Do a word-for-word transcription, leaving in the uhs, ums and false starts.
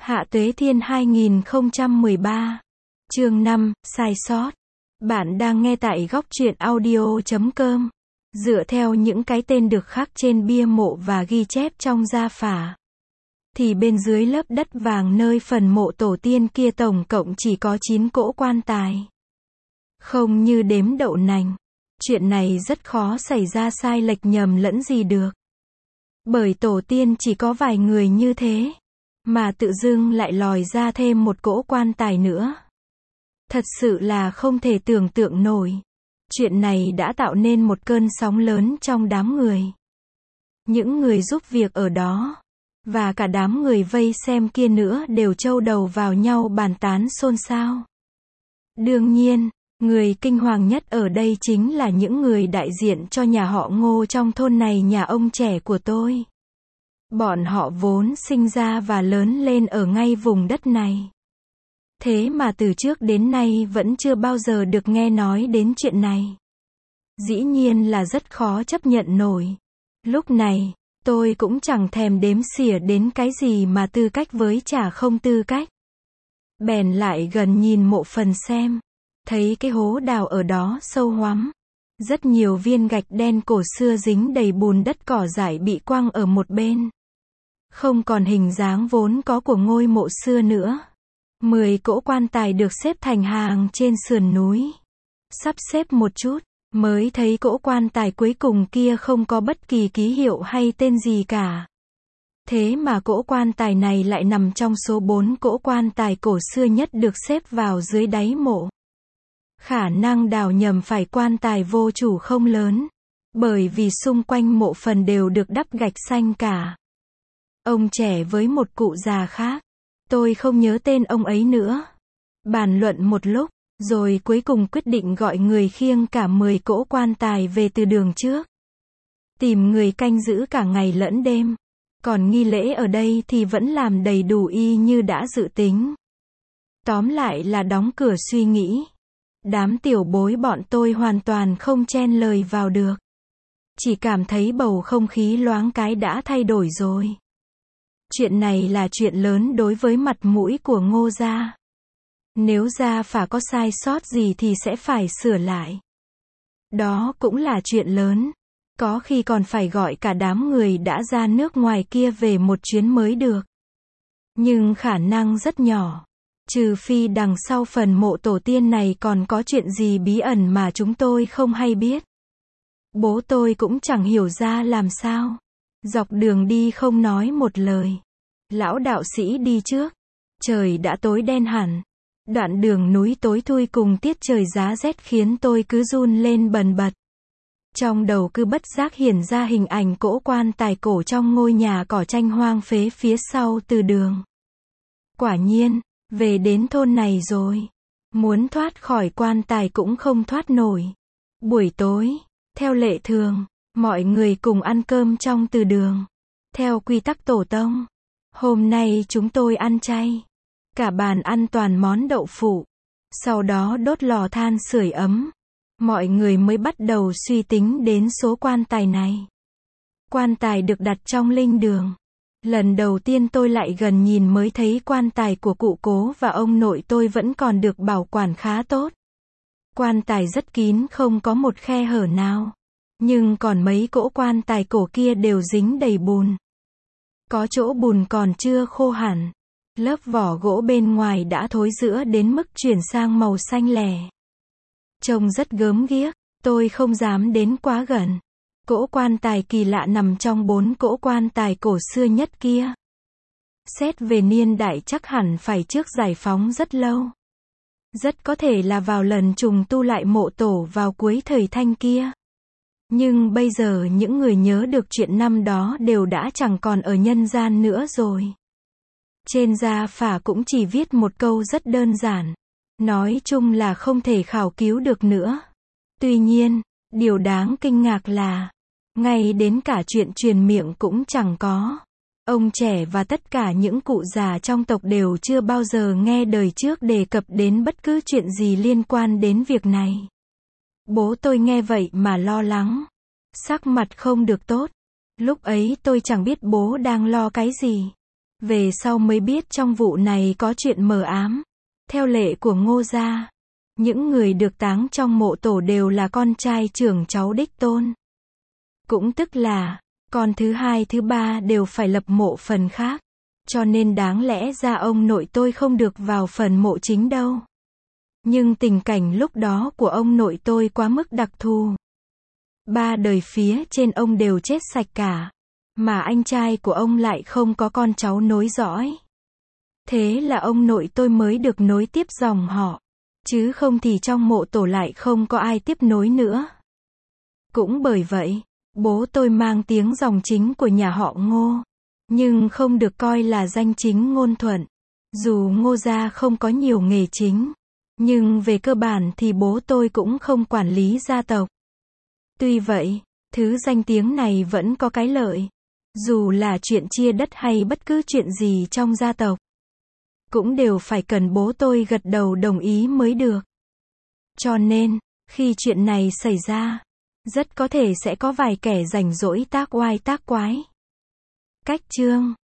Hạ Tuế Thiên hai nghìn không trăm mười ba. Chương năm, sai sót. Bạn đang nghe tại góc truyện audio chấm com. Dựa theo những cái tên được khắc trên bia mộ và ghi chép trong gia phả, thì bên dưới lớp đất vàng nơi phần mộ tổ tiên kia tổng cộng chỉ có chín cỗ quan tài. Không như đếm đậu nành. Chuyện này rất khó xảy ra sai lệch nhầm lẫn gì được. Bởi tổ tiên chỉ có vài người như thế, mà tự dưng lại lòi ra thêm một cỗ quan tài nữa. Thật sự là không thể tưởng tượng nổi. Chuyện này đã tạo nên một cơn sóng lớn trong đám người. Những người giúp việc ở đó, và cả đám người vây xem kia nữa đều trâu đầu vào nhau bàn tán xôn xao. Đương nhiên, người kinh hoàng nhất ở đây chính là những người đại diện cho nhà họ Ngô trong thôn này, nhà ông trẻ của tôi. Bọn họ vốn sinh ra và lớn lên ở ngay vùng đất này. Thế mà từ trước đến nay vẫn chưa bao giờ được nghe nói đến chuyện này. Dĩ nhiên là rất khó chấp nhận nổi. Lúc này, tôi cũng chẳng thèm đếm xỉa đến cái gì mà tư cách với chả không tư cách. Bèn lại gần nhìn mộ phần xem. Thấy cái hố đào ở đó sâu hoắm. Rất nhiều viên gạch đen cổ xưa dính đầy bùn đất cỏ dại bị quăng ở một bên. Không còn hình dáng vốn có của ngôi mộ xưa nữa. Mười cỗ quan tài được xếp thành hàng trên sườn núi. Sắp xếp một chút, mới thấy cỗ quan tài cuối cùng kia không có bất kỳ ký hiệu hay tên gì cả. Thế mà cỗ quan tài này lại nằm trong số bốn cỗ quan tài cổ xưa nhất được xếp vào dưới đáy mộ. Khả năng đào nhầm phải quan tài vô chủ không lớn, bởi vì xung quanh mộ phần đều được đắp gạch xanh cả. Ông trẻ với một cụ già khác, tôi không nhớ tên ông ấy nữa, bàn luận một lúc, rồi cuối cùng quyết định gọi người khiêng cả mười cỗ quan tài về từ đường trước. Tìm người canh giữ cả ngày lẫn đêm. Còn nghi lễ ở đây thì vẫn làm đầy đủ y như đã dự tính. Tóm lại là đóng cửa suy nghĩ. Đám tiểu bối bọn tôi hoàn toàn không chen lời vào được. Chỉ cảm thấy bầu không khí loáng cái đã thay đổi rồi. Chuyện này là chuyện lớn đối với mặt mũi của Ngô gia. Nếu gia phả có sai sót gì thì sẽ phải sửa lại. Đó cũng là chuyện lớn. Có khi còn phải gọi cả đám người đã ra nước ngoài kia về một chuyến mới được. Nhưng khả năng rất nhỏ. Trừ phi đằng sau phần mộ tổ tiên này còn có chuyện gì bí ẩn mà chúng tôi không hay biết. Bố tôi cũng chẳng hiểu ra làm sao. Dọc đường đi không nói một lời. Lão đạo sĩ đi trước. Trời đã tối đen hẳn. Đoạn đường núi tối thui cùng tiết trời giá rét khiến tôi cứ run lên bần bật. Trong đầu cứ bất giác hiện ra hình ảnh cỗ quan tài cổ trong ngôi nhà cỏ tranh hoang phế phía sau từ đường. Quả nhiên, về đến thôn này rồi. Muốn thoát khỏi quan tài cũng không thoát nổi. Buổi tối, theo lệ thường, mọi người cùng ăn cơm trong từ đường. Theo quy tắc tổ tông, hôm nay chúng tôi ăn chay. Cả bàn ăn toàn món đậu phụ. Sau đó đốt lò than sưởi ấm. Mọi người mới bắt đầu suy tính đến số quan tài này. Quan tài được đặt trong linh đường. Lần đầu tiên tôi lại gần nhìn mới thấy quan tài của cụ cố và ông nội tôi vẫn còn được bảo quản khá tốt. Quan tài rất kín, không có một khe hở nào. Nhưng còn mấy cỗ quan tài cổ kia đều dính đầy bùn. Có chỗ bùn còn chưa khô hẳn. Lớp vỏ gỗ bên ngoài đã thối rữa đến mức chuyển sang màu xanh lè. Trông rất gớm ghiếc, tôi không dám đến quá gần. Cỗ quan tài kỳ lạ nằm trong bốn cỗ quan tài cổ xưa nhất kia. Xét về niên đại chắc hẳn phải trước giải phóng rất lâu. Rất có thể là vào lần trùng tu lại mộ tổ vào cuối thời Thanh kia. Nhưng bây giờ những người nhớ được chuyện năm đó đều đã chẳng còn ở nhân gian nữa rồi. Trên gia phả cũng chỉ viết một câu rất đơn giản. Nói chung là không thể khảo cứu được nữa. Tuy nhiên, điều đáng kinh ngạc là, ngay đến cả chuyện truyền miệng cũng chẳng có. Ông trẻ và tất cả những cụ già trong tộc đều chưa bao giờ nghe đời trước đề cập đến bất cứ chuyện gì liên quan đến việc này. Bố tôi nghe vậy mà lo lắng. Sắc mặt không được tốt. Lúc ấy tôi chẳng biết bố đang lo cái gì. Về sau mới biết trong vụ này có chuyện mờ ám. Theo lệ của Ngô gia, những người được táng trong mộ tổ đều là con trai trưởng cháu đích tôn. Cũng tức là, con thứ hai thứ ba đều phải lập mộ phần khác. Cho nên đáng lẽ ra ông nội tôi không được vào phần mộ chính đâu. Nhưng tình cảnh lúc đó của ông nội tôi quá mức đặc thù. Ba đời phía trên ông đều chết sạch cả. Mà anh trai của ông lại không có con cháu nối dõi. Thế là ông nội tôi mới được nối tiếp dòng họ. Chứ không thì trong mộ tổ lại không có ai tiếp nối nữa. Cũng bởi vậy, bố tôi mang tiếng dòng chính của nhà họ Ngô. Nhưng không được coi là danh chính ngôn thuận. Dù Ngô gia không có nhiều nghề chính. Nhưng về cơ bản thì bố tôi cũng không quản lý gia tộc. Tuy vậy, thứ danh tiếng này vẫn có cái lợi. Dù là chuyện chia đất hay bất cứ chuyện gì trong gia tộc, cũng đều phải cần bố tôi gật đầu đồng ý mới được. Cho nên, khi chuyện này xảy ra, rất có thể sẽ có vài kẻ rảnh rỗi tác oai tác quái. Cách chương